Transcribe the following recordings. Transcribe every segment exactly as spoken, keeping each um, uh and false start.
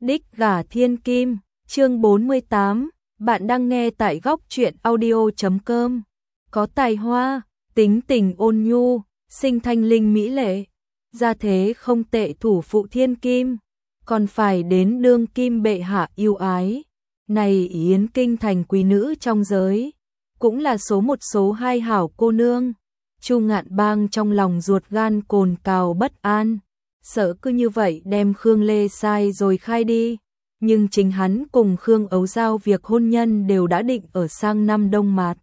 Đích gả thiên kim, chương bốn mươi tám, bạn đang nghe tại góc truyện audio chấm com. Có tài hoa, tính tình ôn nhu, sinh thanh linh mỹ lệ, gia thế không tệ thủ phụ thiên kim, còn phải đến đương kim bệ hạ yêu ái. Này yến kinh thành quý nữ trong giới, cũng là số một số hai hảo cô nương. Chu Ngạn Bang trong lòng ruột gan cồn cào bất an, sợ cứ như vậy đem Khương Lê sai rồi khai đi, nhưng chính hắn cùng Khương Ấu Giao việc hôn nhân đều đã định ở sang năm Đông Mạt.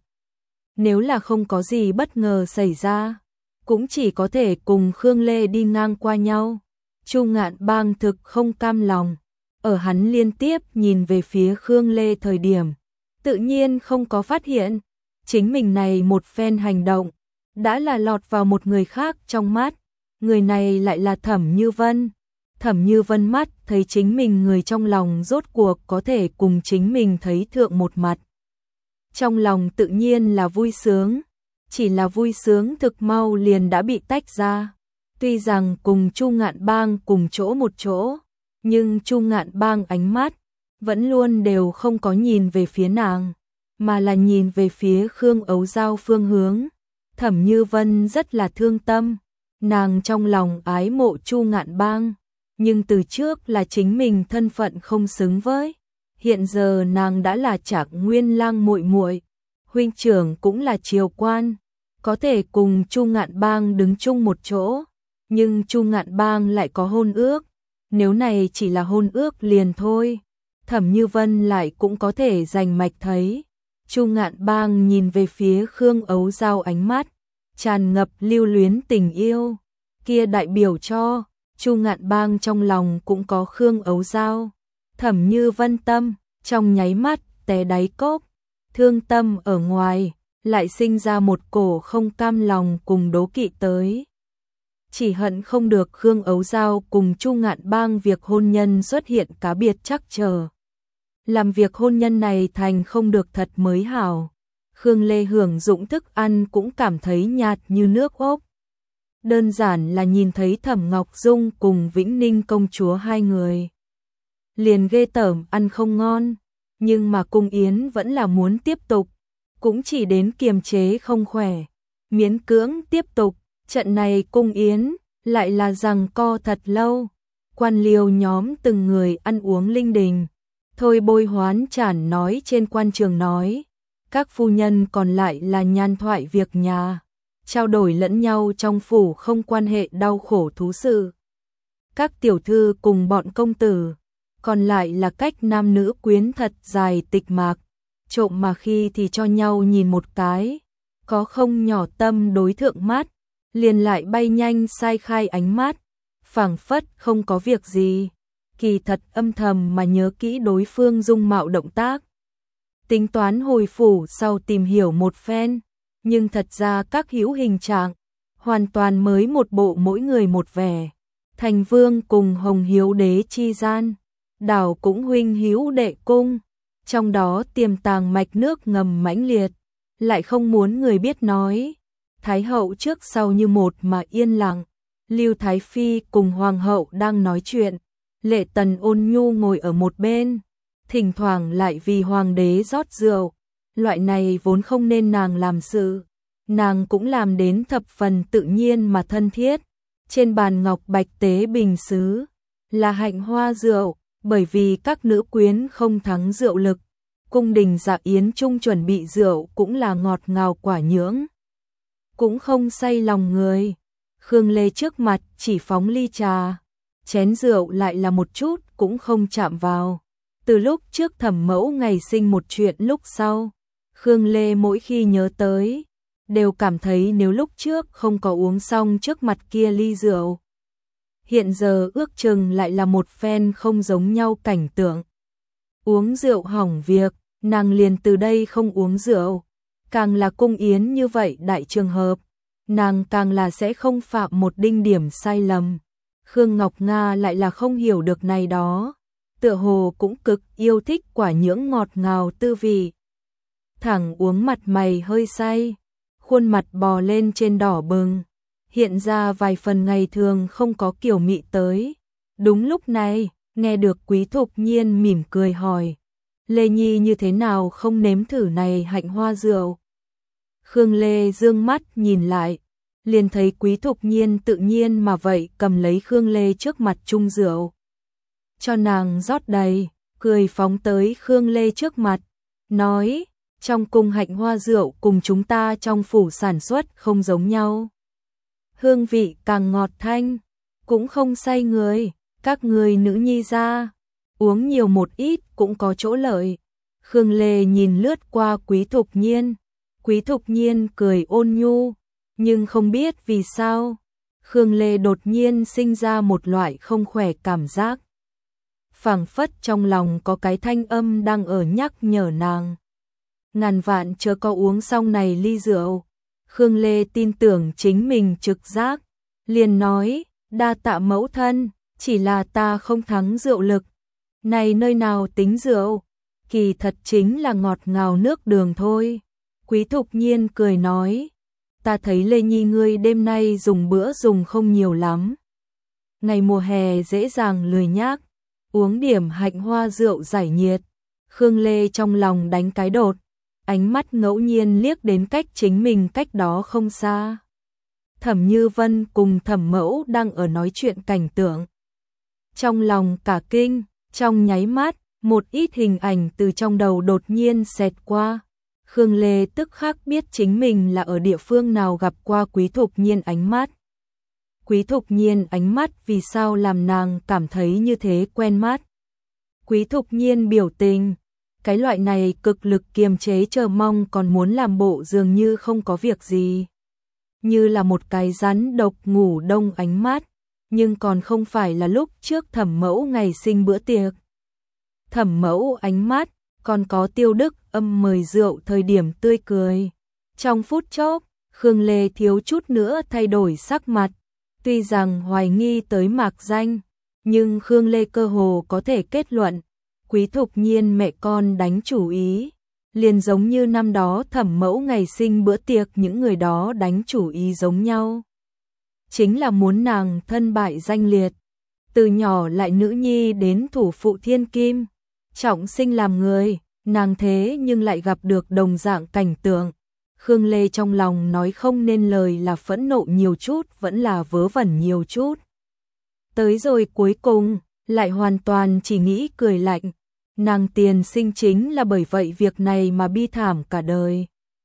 Nếu là không có gì bất ngờ xảy ra, cũng chỉ có thể cùng Khương Lê đi ngang qua nhau. Chu Ngạn Bang thực không cam lòng, ở hắn liên tiếp nhìn về phía Khương Lê thời điểm, tự nhiên không có phát hiện, chính mình này một phen hành động, đã là lọt vào một người khác trong mắt, người này lại là Thẩm Như Vân. Thẩm Như Vân mắt thấy chính mình người trong lòng rốt cuộc có thể cùng chính mình thấy thượng một mặt. Trong lòng tự nhiên là vui sướng, chỉ là vui sướng thực mau liền đã bị tách ra. Tuy rằng cùng Chu Ngạn Bang cùng chỗ một chỗ, nhưng Chu Ngạn Bang ánh mắt vẫn luôn đều không có nhìn về phía nàng, mà là nhìn về phía Khương Ấu Giao phương hướng. Thẩm Như Vân rất là thương tâm, nàng trong lòng ái mộ Chu Ngạn Bang, nhưng từ trước là chính mình thân phận không xứng với. Hiện giờ nàng đã là Trạc Nguyên Lang muội muội, huynh trưởng cũng là triều quan, có thể cùng Chu Ngạn Bang đứng chung một chỗ, nhưng Chu Ngạn Bang lại có hôn ước, nếu này chỉ là hôn ước liền thôi. Thẩm Như Vân lại cũng có thể rành mạch thấy, Chu Ngạn Bang nhìn về phía Khương Ấu Giao ánh mắt tràn ngập lưu luyến tình yêu, kia đại biểu cho Chu Ngạn Bang trong lòng cũng có Khương Ấu Giao. Thẩm Như Vân tâm trong nháy mắt té đáy cốc, thương tâm ở ngoài lại sinh ra một cổ không cam lòng cùng đố kỵ tới. Chỉ hận không được Khương Ấu Giao cùng Chu Ngạn Bang việc hôn nhân xuất hiện cá biệt chắc chờ, làm việc hôn nhân này thành không được thật mới hảo. Khương Lê hưởng dụng thức ăn cũng cảm thấy nhạt như nước ốc. Đơn giản là nhìn thấy Thẩm Ngọc Dung cùng Vĩnh Ninh công chúa hai người, liền ghê tởm ăn không ngon, nhưng mà cung yến vẫn là muốn tiếp tục, cũng chỉ đến kiềm chế không khỏe, miễn cưỡng tiếp tục. Trận này cung yến lại là giằng co thật lâu, quan liêu nhóm từng người ăn uống linh đình, thôi bôi hoán chản nói trên quan trường nói, các phu nhân còn lại là nhan thoại việc nhà, trao đổi lẫn nhau trong phủ không quan hệ đau khổ thú sự. Các tiểu thư cùng bọn công tử, còn lại là cách nam nữ quyến thật dài tịch mạc, trộm mà khi thì cho nhau nhìn một cái, có không nhỏ tâm đối thượng mắt, liền lại bay nhanh sai khai ánh mắt, phảng phất không có việc gì, kỳ thật âm thầm mà nhớ kỹ đối phương dung mạo động tác. Tính toán hồi phủ sau tìm hiểu một phen, nhưng thật ra các hữu hình trạng, hoàn toàn mới một bộ mỗi người một vẻ. Thành Vương cùng Hồng Hiếu Đế chi gian, đảo cũng huynh hữu đệ cung, trong đó tiềm tàng mạch nước ngầm mãnh liệt, lại không muốn người biết nói. Thái hậu trước sau như một mà yên lặng, Lưu Thái Phi cùng Hoàng hậu đang nói chuyện, Lệ Tần ôn nhu ngồi ở một bên, thỉnh thoảng lại vì Hoàng đế rót rượu, loại này vốn không nên nàng làm sự, nàng cũng làm đến thập phần tự nhiên mà thân thiết. Trên bàn ngọc bạch tế bình sứ, là hạnh hoa rượu, bởi vì các nữ quyến không thắng rượu lực, cung đình dạ yến chung chuẩn bị rượu cũng là ngọt ngào quả nhưỡng, cũng không say lòng người. Khương Lê trước mặt chỉ phóng ly trà, chén rượu lại là một chút cũng không chạm vào. Từ lúc trước Thẩm mẫu ngày sinh một chuyện lúc sau, Khương Lê mỗi khi nhớ tới, đều cảm thấy nếu lúc trước không có uống xong trước mặt kia ly rượu, hiện giờ ước chừng lại là một phen không giống nhau cảnh tượng. Uống rượu hỏng việc, nàng liền từ đây không uống rượu, càng là cung yến như vậy đại trường hợp, nàng càng là sẽ không phạm một đinh điểm sai lầm. Khương Ngọc Nga lại là không hiểu được này đó, tựa hồ cũng cực yêu thích quả nhưỡng ngọt ngào tư vị. Thẳng uống mặt mày hơi say, khuôn mặt bò lên trên đỏ bừng, hiện ra vài phần ngày thường không có kiểu mị tới. Đúng lúc này, Nghe được Quý Thục Nhiên mỉm cười hỏi, Lê Nhi như thế nào không nếm thử này hạnh hoa rượu? Khương Lê dương mắt nhìn lại, liền thấy Quý Thục Nhiên tự nhiên mà vậy cầm lấy Khương Lê trước mặt chung rượu. Cho nàng rót đầy, cười phóng tới Khương Lê trước mặt, nói, trong cung hạnh hoa rượu cùng chúng ta trong phủ sản xuất không giống nhau. Hương vị càng ngọt thanh, cũng không say người, các người nữ nhi ra, uống nhiều một ít cũng có chỗ lợi. Khương Lê nhìn lướt qua Quý Thục Nhiên, Quý Thục Nhiên cười ôn nhu, nhưng không biết vì sao, Khương Lê đột nhiên sinh ra một loại không khỏe cảm giác. Phảng phất trong lòng có cái thanh âm đang ở nhắc nhở nàng. Ngàn vạn chớ có uống xong này ly rượu. Khương Lê tin tưởng chính mình trực giác, liền nói, đa tạ mẫu thân, chỉ là ta không thắng rượu lực. Này nơi nào tính rượu, kỳ thật chính là ngọt ngào nước đường thôi. Quý Thục Nhiên cười nói, ta thấy Lê Nhi ngươi đêm nay dùng bữa dùng không nhiều lắm. Ngày mùa hè dễ dàng lười nhác, uống điểm hạnh hoa rượu giải nhiệt. Khương Lê trong lòng đánh cái đột, ánh mắt ngẫu nhiên liếc đến cách chính mình cách đó không xa. Thẩm Như Vân cùng Thẩm Mẫu đang ở nói chuyện cảnh tượng. Trong lòng cả kinh, trong nháy mắt, một ít hình ảnh từ trong đầu đột nhiên xẹt qua. Khương Lê tức khắc biết chính mình là ở địa phương nào gặp qua Quý Thục Nhiên ánh mắt. Quý Thục Nhiên ánh mắt vì sao làm nàng cảm thấy như thế quen mắt. Quý Thục Nhiên biểu tình, cái loại này cực lực kiềm chế chờ mong còn muốn làm bộ dường như không có việc gì. Như là một cái rắn độc ngủ đông ánh mắt, nhưng còn không phải là lúc trước Thẩm Mẫu ngày sinh bữa tiệc. Thẩm Mẫu ánh mắt, còn có Tiêu Đức Âm mời rượu thời điểm tươi cười. Trong phút chốc, Khương Lê thiếu chút nữa thay đổi sắc mặt, tuy rằng hoài nghi tới mạc danh, nhưng Khương Lê cơ hồ có thể kết luận, Quý Thục Nhiên mẹ con đánh chủ ý, liền giống như năm đó Thẩm Mẫu ngày sinh bữa tiệc những người đó đánh chủ ý giống nhau. Chính là muốn nàng thân bại danh liệt, từ nhỏ lại nữ nhi đến thủ phụ thiên kim, trọng sinh làm người, nàng thế nhưng lại gặp được đồng dạng cảnh tượng. Khương Lê trong lòng nói không nên lời là phẫn nộ nhiều chút vẫn là vớ vẩn nhiều chút. Tới rồi cuối cùng, lại hoàn toàn chỉ nghĩ cười lạnh. Nàng tiền sinh chính là bởi vậy việc này mà bi thảm cả đời.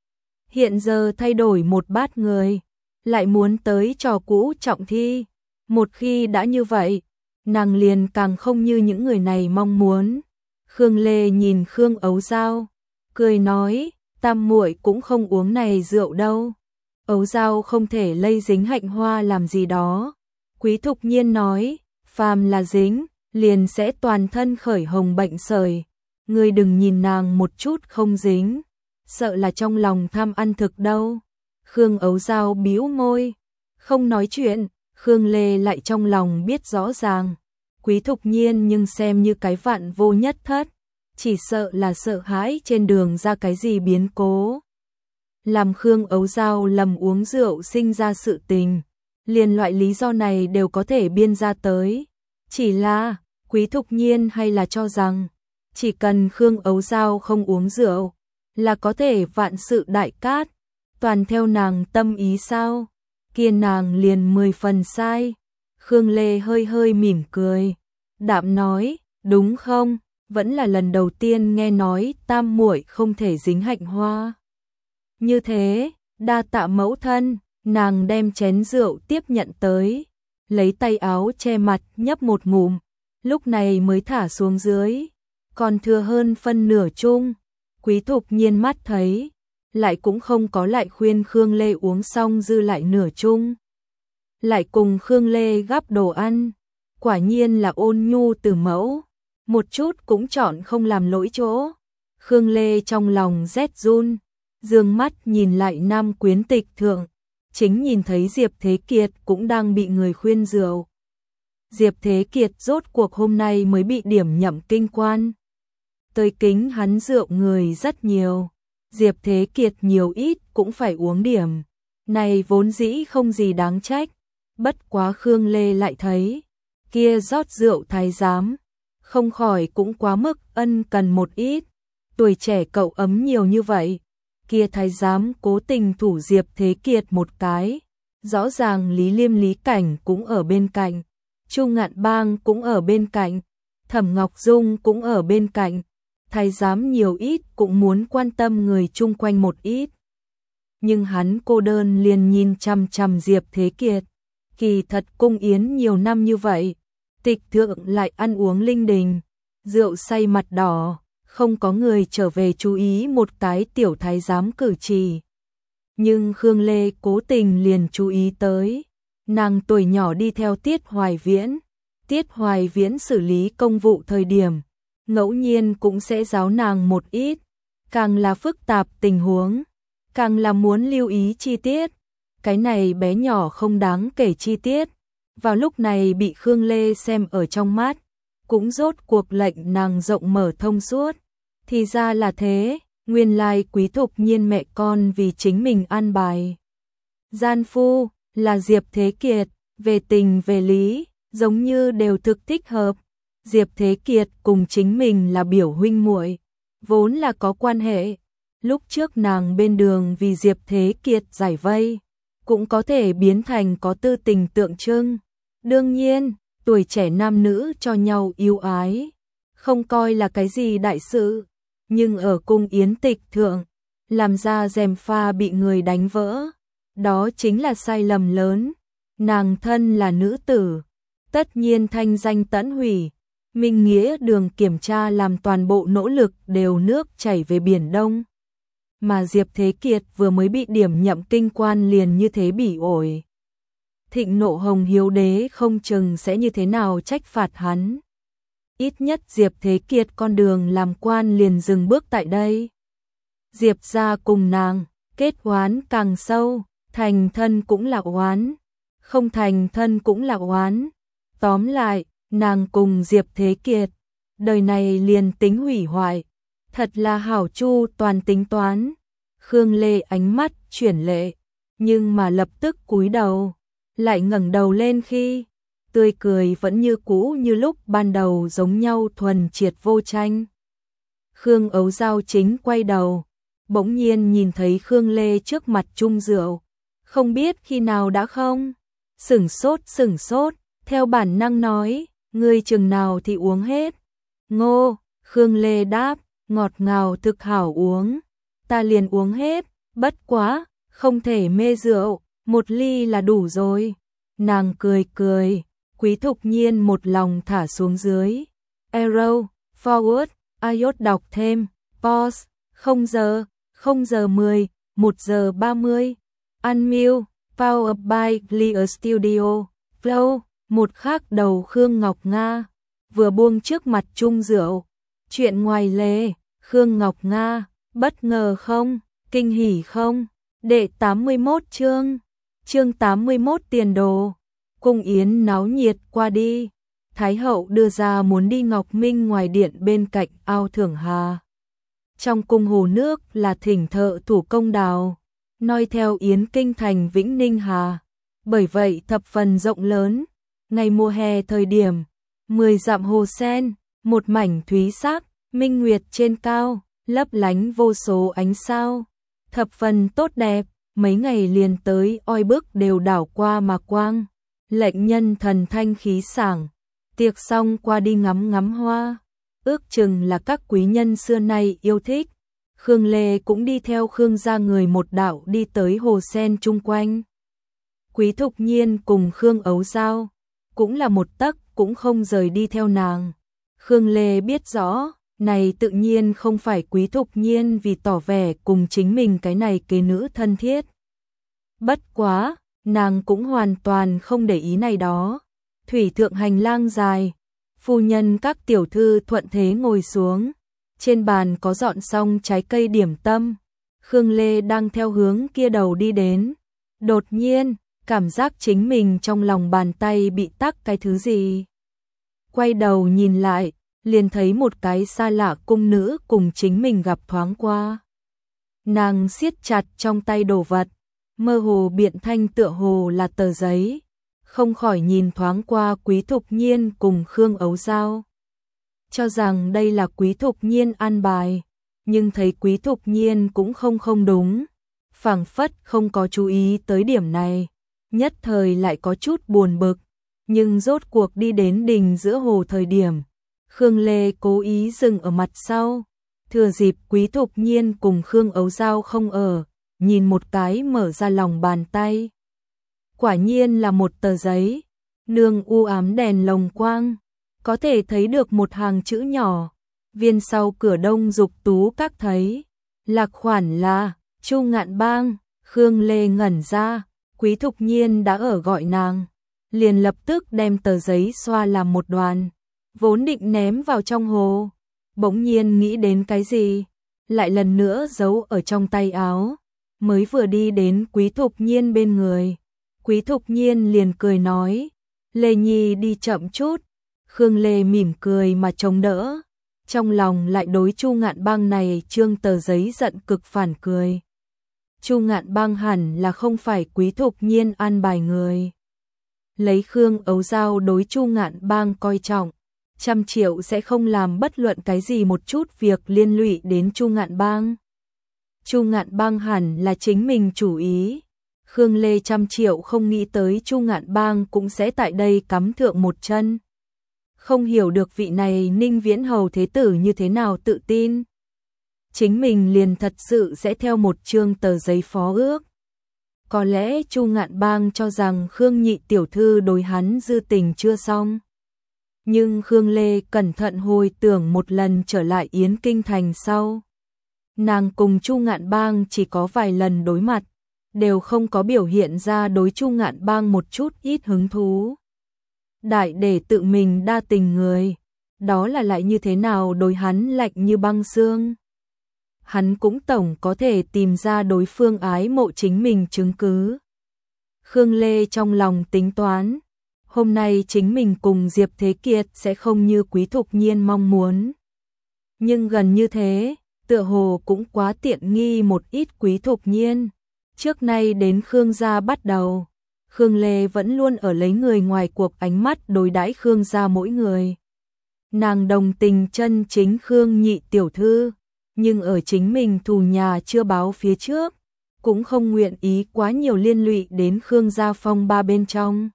Hiện giờ thay đổi một bát người, lại muốn tới trò cũ trọng thi. Một khi đã như vậy, nàng liền càng không như những người này mong muốn. Khương Lê nhìn Khương Ấu Giao, cười nói, tam muội cũng không uống này rượu đâu. Ấu Giao không thể lây dính hạnh hoa làm gì đó. Quý Thục Nhiên nói, phàm là dính, liền sẽ toàn thân khởi hồng bệnh sởi. Ngươi đừng nhìn nàng một chút không dính, sợ là trong lòng tham ăn thực đâu. Khương Ấu Giao bĩu môi, không nói chuyện. Khương Lê lại trong lòng biết rõ ràng, Quý Thục Nhiên nhưng xem như cái vạn vô nhất thất, chỉ sợ là sợ hãi trên đường ra cái gì biến cố. Làm Khương Ấu Giao lầm uống rượu sinh ra sự tình, liền loại lý do này đều có thể biên ra tới. Chỉ là, Quý Thục Nhiên hay là cho rằng, chỉ cần Khương Ấu Giao không uống rượu, là có thể vạn sự đại cát, toàn theo nàng tâm ý sao, kia nàng liền mười phần sai. Khương Lê hơi hơi mỉm cười, đạm nói, đúng không, vẫn là lần đầu tiên nghe nói tam muội không thể dính hạnh hoa. Như thế, đa tạ mẫu thân, nàng đem chén rượu tiếp nhận tới, lấy tay áo che mặt nhấp một ngụm, lúc này mới thả xuống dưới, còn thừa hơn phân nửa chung. Quý Thục Nhiên mắt thấy, lại cũng không có lại khuyên Khương Lê uống xong dư lại nửa chung. Lại cùng Khương Lê gắp đồ ăn, quả nhiên là ôn nhu từ mẫu, một chút cũng chọn không làm lỗi chỗ. Khương Lê trong lòng rét run, dương mắt nhìn lại Nam Quyến Tịch thượng, chính nhìn thấy Diệp Thế Kiệt cũng đang bị người khuyên rượu. Diệp Thế Kiệt rốt cuộc hôm nay mới bị điểm nhậm kinh quan. Tới kính hắn rượu người rất nhiều, Diệp Thế Kiệt nhiều ít cũng phải uống điểm, này vốn dĩ không gì đáng trách. Bất quá Khương Lê lại thấy, kia rót rượu thái giám, không khỏi cũng quá mức ân cần một ít. Tuổi trẻ cậu ấm nhiều như vậy, kia thái giám cố tình thủ Diệp Thế Kiệt một cái. Rõ ràng Lý Liêm Lý Cảnh cũng ở bên cạnh, Chu Ngạn Bang cũng ở bên cạnh, Thẩm Ngọc Dung cũng ở bên cạnh. Thái giám nhiều ít cũng muốn quan tâm người chung quanh một ít. Nhưng hắn cô đơn liền nhìn chằm chằm Diệp Thế Kiệt. Kỳ thật cung yến nhiều năm như vậy, tịch thượng lại ăn uống linh đình, rượu say mặt đỏ, không có người trở về chú ý một cái tiểu thái giám cử chỉ. Nhưng Khương Lê cố tình liền chú ý tới, nàng tuổi nhỏ đi theo Tiết Hoài Viễn, Tiết Hoài Viễn xử lý công vụ thời điểm, ngẫu nhiên cũng sẽ giáo nàng một ít, càng là phức tạp tình huống, càng là muốn lưu ý chi tiết. Cái này bé nhỏ không đáng kể chi tiết, vào lúc này bị Khương Lê xem ở trong mắt, cũng rốt cuộc lệnh nàng rộng mở thông suốt. Thì ra là thế, nguyên lai Quý Thục Nhiên mẹ con vì chính mình an bài. Gian phu là Diệp Thế Kiệt, về tình về lý, giống như đều thực thích hợp. Diệp Thế Kiệt cùng chính mình là biểu huynh muội, vốn là có quan hệ. Lúc trước nàng bên đường vì Diệp Thế Kiệt giải vây, cũng có thể biến thành có tư tình tượng trưng. Đương nhiên, tuổi trẻ nam nữ cho nhau yêu ái, không coi là cái gì đại sự, nhưng ở cung yến tịch thượng, làm ra rèm pha bị người đánh vỡ, đó chính là sai lầm lớn. Nàng thân là nữ tử, tất nhiên thanh danh tẫn hủy, Minh Nghĩa đường kiểm tra làm toàn bộ nỗ lực đều nước chảy về biển Đông. Mà Diệp Thế Kiệt vừa mới bị điểm nhậm kinh quan liền như thế bỉ ổi. Thịnh nộ Hồng Hiếu Đế không chừng sẽ như thế nào trách phạt hắn. Ít nhất Diệp Thế Kiệt con đường làm quan liền dừng bước tại đây. Diệp gia cùng nàng, kết oán càng sâu, thành thân cũng là oán, không thành thân cũng là oán. Tóm lại, nàng cùng Diệp Thế Kiệt, đời này liền tính hủy hoại. Thật là hảo chu toàn tính toán. Khương Lê ánh mắt chuyển lệ, nhưng mà lập tức cúi đầu, lại ngẩng đầu lên khi tươi cười vẫn như cũ như lúc ban đầu giống nhau thuần triệt vô tranh. Khương Ấu Giao chính quay đầu, bỗng nhiên nhìn thấy Khương Lê trước mặt chung rượu, không biết khi nào đã không, sửng sốt sửng sốt, theo bản năng nói, ngươi chừng nào thì uống hết. Ngô, Khương Lê đáp, ngọt ngào thực hảo uống, ta liền uống hết, bất quá, không thể mê rượu, một ly là đủ rồi. Nàng cười cười, Quý Thục Nhiên một lòng thả xuống dưới. Arrow, forward, iốt đọc thêm, pause, không giờ, không giờ mười, một giờ ba mươi. Unmute, power by Clear Studio, flow, một khắc đầu Khương Ngọc Nga, vừa buông trước mặt chung rượu. Chuyện ngoài lề, Khương Ngọc Nga, bất ngờ không, kinh hỉ không? Đệ tám mươi mốt chương, chương tám mươi mốt tiền đồ. Cung yến náo nhiệt qua đi, Thái hậu đưa ra muốn đi Ngọc Minh ngoài điện bên cạnh ao Thưởng Hà. Trong cung hồ nước là thỉnh thợ thủ công đào, noi theo yến kinh thành Vĩnh Ninh Hà, bởi vậy thập phần rộng lớn. Ngày mùa hè thời điểm, mười dặm hồ sen, một mảnh thúy sắc, minh nguyệt trên cao, lấp lánh vô số ánh sao, thập phần tốt đẹp. Mấy ngày liền tới oi bức đều đảo qua mà quang, lệnh nhân thần thanh khí sảng. Tiệc xong qua đi ngắm ngắm hoa, ước chừng là các quý nhân xưa nay yêu thích. Khương Lê cũng đi theo Khương gia người một đạo đi tới hồ sen chung quanh. Quý Thục Nhiên cùng Khương Ấu Giao cũng là một tấc cũng không rời đi theo nàng. Khương Lê biết rõ, này tự nhiên không phải Quý Thục Nhiên vì tỏ vẻ cùng chính mình cái này kế nữ thân thiết. Bất quá, nàng cũng hoàn toàn không để ý này đó. Thủy thượng hành lang dài, phu nhân các tiểu thư thuận thế ngồi xuống. Trên bàn có dọn xong trái cây điểm tâm. Khương Lê đang theo hướng kia đầu đi đến. Đột nhiên, cảm giác chính mình trong lòng bàn tay bị tắc cái thứ gì. Quay đầu nhìn lại, liền thấy một cái xa lạ cung nữ cùng chính mình gặp thoáng qua. Nàng siết chặt trong tay đồ vật, mơ hồ biện thanh tựa hồ là tờ giấy, không khỏi nhìn thoáng qua Quý Thục Nhiên cùng Khương Ấu Giao. cho rằng đây là Quý Thục Nhiên an bài, nhưng thấy Quý Thục Nhiên cũng không không đúng, phảng phất không có chú ý tới điểm này, nhất thời lại có chút buồn bực, nhưng rốt cuộc đi đến đình giữa hồ thời điểm, Khương Lê cố ý dừng ở mặt sau, thừa dịp Quý Thục Nhiên cùng Khương Ấu Dao không ở, nhìn một cái mở ra lòng bàn tay. Quả nhiên là một tờ giấy, nương u ám đèn lồng quang, có thể thấy được một hàng chữ nhỏ, viên sau cửa Đông Dục Tú các thấy, lạc khoản là Chu Ngạn Bang. Khương Lê ngẩn ra, Quý Thục Nhiên đã ở gọi nàng, liền lập tức đem tờ giấy xoa làm một đoàn, vốn định ném vào trong hồ, bỗng nhiên nghĩ đến cái gì, lại lần nữa giấu ở trong tay áo, mới vừa đi đến Quý Thục Nhiên bên người, Quý Thục Nhiên liền cười nói, Lê Nhi đi chậm chút. Khương Lê mỉm cười mà chống đỡ, trong lòng lại đối Chu Ngạn Bang này trương tờ giấy giận cực phản cười. Chu Ngạn Bang hẳn là không phải Quý Thục Nhiên an bài người. Lấy Khương Ấu Dao đối Chu Ngạn Bang coi trọng, trăm triệu sẽ không làm bất luận cái gì một chút việc liên lụy đến Chu Ngạn Bang. Chu Ngạn Bang hẳn là chính mình chủ ý. Khương Lê trăm triệu không nghĩ tới Chu Ngạn Bang cũng sẽ tại đây cắm thượng một chân. Không hiểu được vị này Ninh Viễn Hầu thế tử như thế nào tự tin. Chính mình liền thật sự sẽ theo một chương tờ giấy phó ước. Có lẽ Chu Ngạn Bang cho rằng Khương nhị tiểu thư đối hắn dư tình chưa xong. Nhưng Khương Lê cẩn thận hồi tưởng một lần trở lại Yến Kinh Thành sau. Nàng cùng Chu Ngạn Bang chỉ có vài lần đối mặt, đều không có biểu hiện ra đối Chu Ngạn Bang một chút ít hứng thú. Đại để tự mình đa tình người, đó là lại như thế nào đối hắn lạnh như băng xương. Hắn cũng tổng có thể tìm ra đối phương ái mộ chính mình chứng cứ. Khương Lê trong lòng tính toán, hôm nay chính mình cùng Diệp Thế Kiệt sẽ không như Quý Thục Nhiên mong muốn. Nhưng gần như thế, tựa hồ cũng quá tiện nghi một ít Quý Thục Nhiên. Trước nay đến Khương gia bắt đầu, Khương Lê vẫn luôn ở lấy người ngoài cuộc ánh mắt đối đãi Khương gia mỗi người. Nàng đồng tình chân chính Khương nhị tiểu thư, nhưng ở chính mình thù nhà chưa báo phía trước, cũng không nguyện ý quá nhiều liên lụy đến Khương gia phong ba bên trong.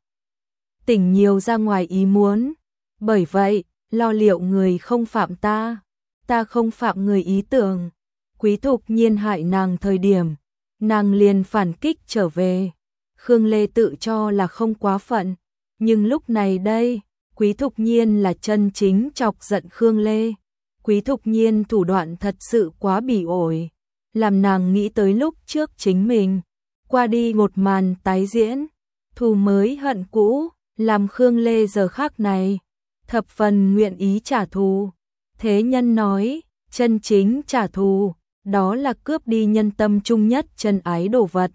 Tỉnh nhiều ra ngoài ý muốn, bởi vậy, lo liệu người không phạm ta, ta không phạm người ý tưởng. Quý Thục Nhiên hại nàng thời điểm, nàng liền phản kích trở về. Khương Lê tự cho là không quá phận, nhưng lúc này đây, Quý Thục Nhiên là chân chính chọc giận Khương Lê. Quý Thục Nhiên thủ đoạn thật sự quá bỉ ổi, làm nàng nghĩ tới lúc trước chính mình, qua đi một màn tái diễn, thù mới hận cũ, làm Khương Lê giờ khắc này, thập phần nguyện ý trả thù. Thế nhân nói, chân chính trả thù, đó là cướp đi nhân tâm chung nhất chân ái đồ vật,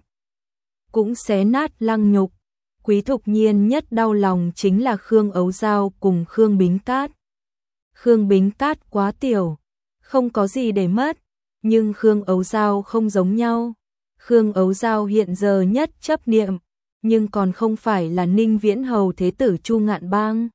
cũng xé nát lăng nhục. Quý Thục Nhiên nhất đau lòng chính là Khương Ấu Dao cùng Khương Bính Cát. Khương Bính Cát quá tiểu, không có gì để mất, nhưng Khương Ấu Dao không giống nhau. Khương Ấu Dao hiện giờ nhất chấp niệm, nhưng còn không phải là Ninh Viễn Hầu thế tử Chu Ngạn Bang.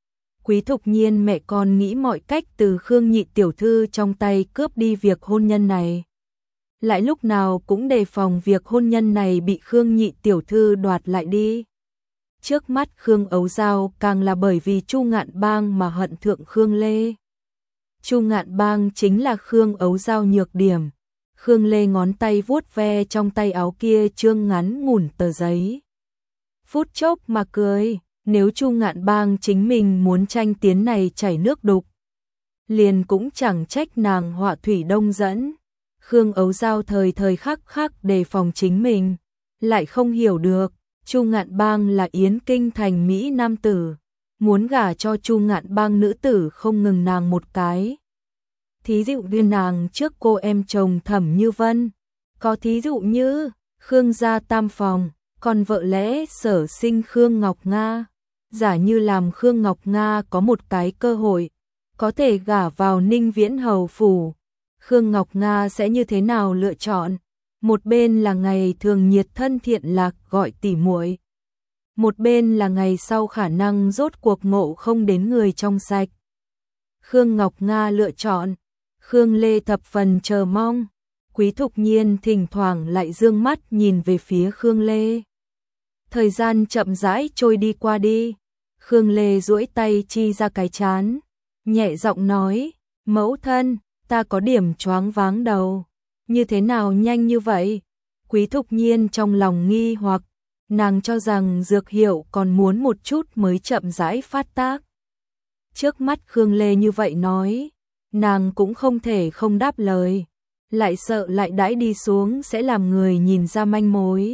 Quý Thục Nhiên mẹ con nghĩ mọi cách từ Khương nhị tiểu thư trong tay cướp đi việc hôn nhân này. Lại lúc nào cũng đề phòng việc hôn nhân này bị Khương nhị tiểu thư đoạt lại đi. Trước mắt Khương Ấu Dao càng là bởi vì Chu Ngạn Bang mà hận thượng Khương Lê. Chu Ngạn Bang chính là Khương Ấu Dao nhược điểm. Khương Lê ngón tay vuốt ve trong tay áo kia trương ngắn ngủn tờ giấy. Phút chốc mà cười, nếu Chu Ngạn Bang chính mình muốn tranh tiến này chảy nước đục, liền cũng chẳng trách nàng họa thủy đông dẫn. Khương Ấu Dao thời thời khắc khắc đề phòng chính mình, lại không hiểu được, Chu Ngạn Bang là Yến Kinh thành Mỹ nam tử, muốn gả cho Chu Ngạn Bang nữ tử không ngừng nàng một cái. Thí dụ như nàng trước cô em chồng Thẩm Như Vân, có thí dụ như Khương gia tam phòng, còn vợ lẽ sở sinh Khương Ngọc Nga. Giả như làm Khương Ngọc Nga có một cái cơ hội, có thể gả vào Ninh Viễn Hầu phủ, Khương Ngọc Nga sẽ như thế nào lựa chọn? Một bên là ngày thường nhiệt thân thiện lạc gọi tỉ muội, một bên là ngày sau khả năng rốt cuộc ngộ không đến người trong sạch. Khương Ngọc Nga lựa chọn. Khương Lê thập phần chờ mong. Quý Thục Nhiên thỉnh thoảng lại dương mắt nhìn về phía Khương Lê. Thời gian chậm rãi trôi đi qua đi. Khương Lê duỗi tay chi ra cái chán, nhẹ giọng nói, mẫu thân, ta có điểm choáng váng đầu. Như thế nào nhanh như vậy? Quý Thục Nhiên trong lòng nghi hoặc, nàng cho rằng dược hiệu còn muốn một chút mới chậm rãi phát tác. Trước mắt Khương Lê như vậy nói, nàng cũng không thể không đáp lời, lại sợ lại đãi đi xuống sẽ làm người nhìn ra manh mối.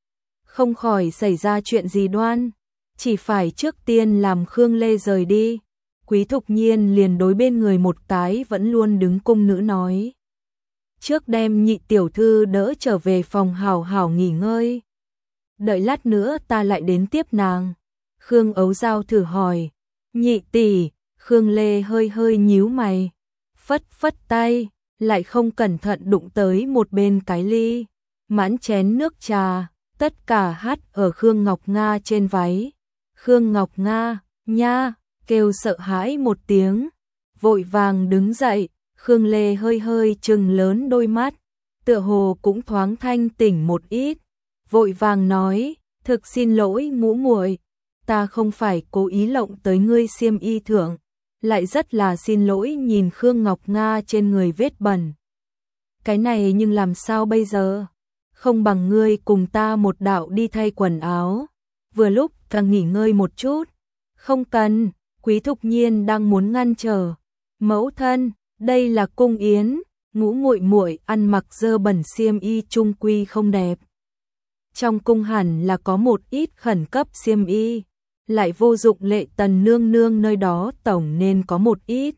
Không khỏi xảy ra chuyện gì đoan, chỉ phải trước tiên làm Khương Lê rời đi. Quý Thục Nhiên liền đối bên người một cái vẫn luôn đứng cung nữ nói. Trước đem nhị tiểu thư đỡ trở về phòng hảo hảo nghỉ ngơi. Đợi lát nữa ta lại đến tiếp nàng. Khương Ấu Giao thử hỏi. Nhị tỷ, Khương Lê hơi hơi nhíu mày. Phất phất tay, lại không cẩn thận đụng tới một bên cái ly. Mãn chén nước trà, tất cả hát ở Khương Ngọc Nga trên váy. Khương Ngọc Nga, nha, kêu sợ hãi một tiếng. Vội vàng đứng dậy, Khương Lê hơi hơi trừng lớn đôi mắt. Tựa hồ cũng thoáng thanh tỉnh một ít. Vội vàng nói, thực xin lỗi ngũ muội, ta không phải cố ý lộng tới ngươi xiêm y thượng, lại rất là xin lỗi nhìn Khương Ngọc Nga trên người vết bẩn. Cái này nhưng làm sao bây giờ? Không bằng ngươi cùng ta một đạo đi thay quần áo, vừa lúc càng nghỉ ngơi một chút. Không cần, Quý Thục Nhiên đang muốn ngăn trở. Mẫu thân, đây là cung yến, ngũ muội muội ăn mặc dơ bẩn xiêm y trung quy không đẹp. Trong cung hẳn là có một ít khẩn cấp xiêm y, lại vô dụng Lệ Tần nương nương nơi đó tổng nên có một ít.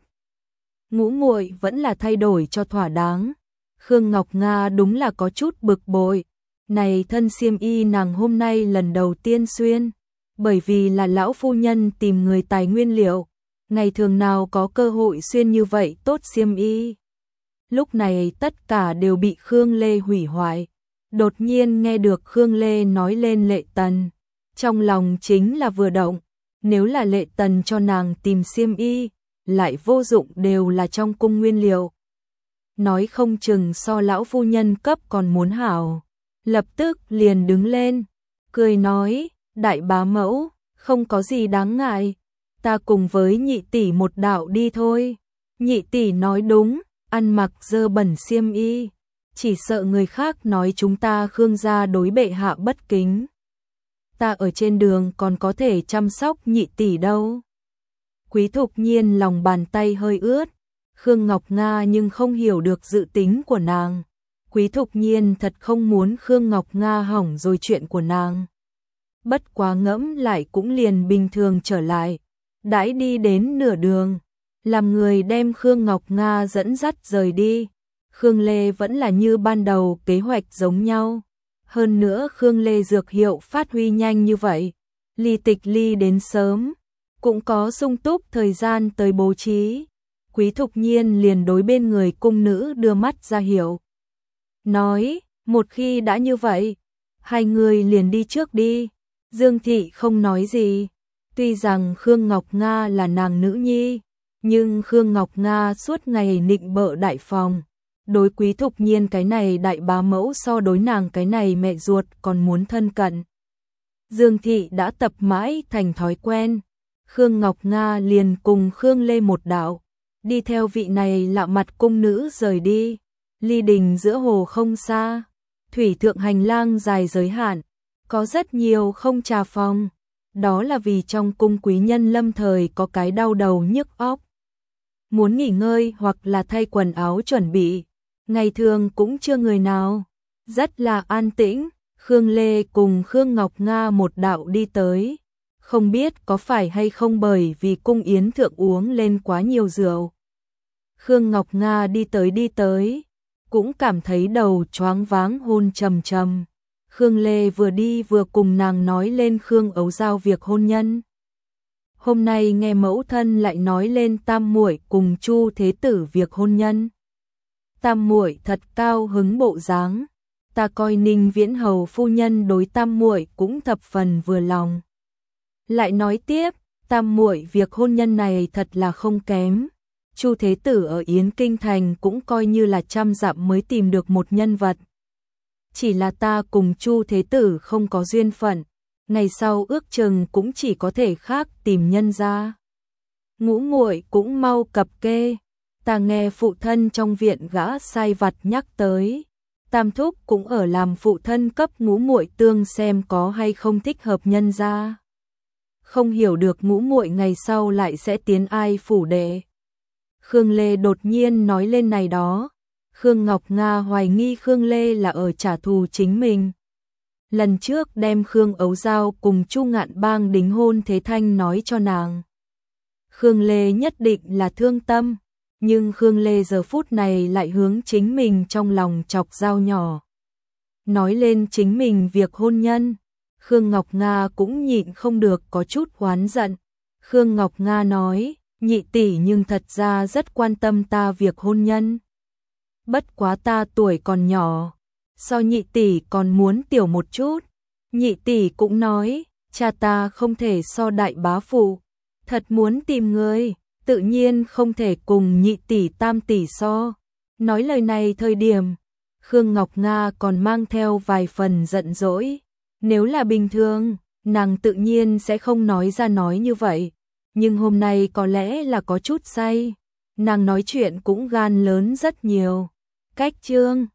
Ngũ muội vẫn là thay đổi cho thỏa đáng. Khương Ngọc Nga đúng là có chút bực bội. Này thân xiêm y nàng hôm nay lần đầu tiên xuyên, bởi vì là lão phu nhân tìm người tài nguyên liệu, ngày thường nào có cơ hội xuyên như vậy tốt xiêm y. Lúc này tất cả đều bị Khương Lê hủy hoại. Đột nhiên nghe được Khương Lê nói lên Lệ Tần, trong lòng chính là vừa động, nếu là Lệ Tần cho nàng tìm xiêm y, lại vô dụng đều là trong cung nguyên liệu. Nói không chừng so lão phu nhân cấp còn muốn hảo. Lập tức liền đứng lên, cười nói, đại bá mẫu, không có gì đáng ngại, ta cùng với nhị tỷ một đạo đi thôi. Nhị tỷ nói đúng, ăn mặc dơ bẩn xiêm y, chỉ sợ người khác nói chúng ta Khương gia đối bệ hạ bất kính. Ta ở trên đường còn có thể chăm sóc nhị tỷ đâu. Quý Thục Nhiên lòng bàn tay hơi ướt, Khương Ngọc Nga nhưng không hiểu được dự tính của nàng. Quý Thục Nhiên thật không muốn Khương Ngọc Nga hỏng rồi chuyện của nàng. Bất quá ngẫm lại cũng liền bình thường trở lại. Đãi đi đến nửa đường, làm người đem Khương Ngọc Nga dẫn dắt rời đi. Khương Lê vẫn là như ban đầu kế hoạch giống nhau. Hơn nữa Khương Lê dược hiệu phát huy nhanh như vậy. Ly tịch ly đến sớm, cũng có sung túc thời gian tới bố trí. Quý Thục Nhiên liền đối bên người cung nữ đưa mắt ra hiệu. Nói, một khi đã như vậy, hai người liền đi trước đi. Dương Thị không nói gì. Tuy rằng Khương Ngọc Nga là nàng nữ nhi, nhưng Khương Ngọc Nga suốt ngày nịnh bợ đại phòng. Đối Quý Thục Nhiên cái này đại bá mẫu so đối nàng cái này mẹ ruột còn muốn thân cận. Dương Thị đã tập mãi thành thói quen. Khương Ngọc Nga liền cùng Khương Lê một đạo, đi theo vị này lạ mặt cung nữ rời đi. Ly đình giữa hồ không xa, thủy thượng hành lang dài giới hạn, có rất nhiều không trà phòng. Đó là vì trong cung quý nhân lâm thời có cái đau đầu nhức óc. Muốn nghỉ ngơi hoặc là thay quần áo chuẩn bị, ngày thường cũng chưa người nào. Rất là an tĩnh, Khương Lê cùng Khương Ngọc Nga một đạo đi tới. Không biết có phải hay không bởi vì cung yến thượng uống lên quá nhiều rượu. Khương Ngọc Nga đi tới đi tới, cũng cảm thấy đầu choáng váng hôn trầm trầm. Khương Lê vừa đi vừa cùng nàng nói lên Khương Ấu Giao việc hôn nhân. Hôm nay nghe mẫu thân lại nói lên tam muội cùng Chu Thế Tử việc hôn nhân. Tam muội thật cao hứng bộ dáng, ta coi Ninh Viễn hầu phu nhân đối tam muội cũng thập phần vừa lòng. Lại nói tiếp, tam muội việc hôn nhân này thật là không kém, Chu Thế Tử ở Yến Kinh Thành cũng coi như là trăm dặm mới tìm được một nhân vật. Chỉ là ta cùng Chu Thế Tử không có duyên phận, ngày sau ước chừng cũng chỉ có thể khác tìm nhân ra. Ngũ muội cũng mau cập kê, ta nghe phụ thân trong viện gã sai vặt nhắc tới. Tam thúc cũng ở làm phụ thân cấp ngũ muội tương xem có hay không thích hợp nhân ra. Không hiểu được ngũ muội ngày sau lại sẽ tiến ai phủ đệ. Khương Lê đột nhiên nói lên này đó. Khương Ngọc Nga hoài nghi Khương Lê là ở trả thù chính mình. Lần trước đem Khương Ấu Giao cùng Chu Ngạn Bang đính hôn Thế Thanh nói cho nàng. Khương Lê nhất định là thương tâm, nhưng Khương Lê giờ phút này lại hướng chính mình trong lòng chọc dao nhỏ. Nói lên chính mình việc hôn nhân, Khương Ngọc Nga cũng nhịn không được có chút oán giận. Khương Ngọc Nga nói, nhị tỷ nhưng thật ra rất quan tâm ta việc hôn nhân. Bất quá ta tuổi còn nhỏ, so nhị tỷ còn muốn tiểu một chút. Nhị tỷ cũng nói, cha ta không thể so đại bá phụ, thật muốn tìm người, tự nhiên không thể cùng nhị tỷ tam tỷ so. Nói lời này thời điểm, Khương Ngọc Nga còn mang theo vài phần giận dỗi. Nếu là bình thường, nàng tự nhiên sẽ không nói ra nói như vậy. Nhưng hôm nay có lẽ là có chút say, nàng nói chuyện cũng gan lớn rất nhiều. Cách chương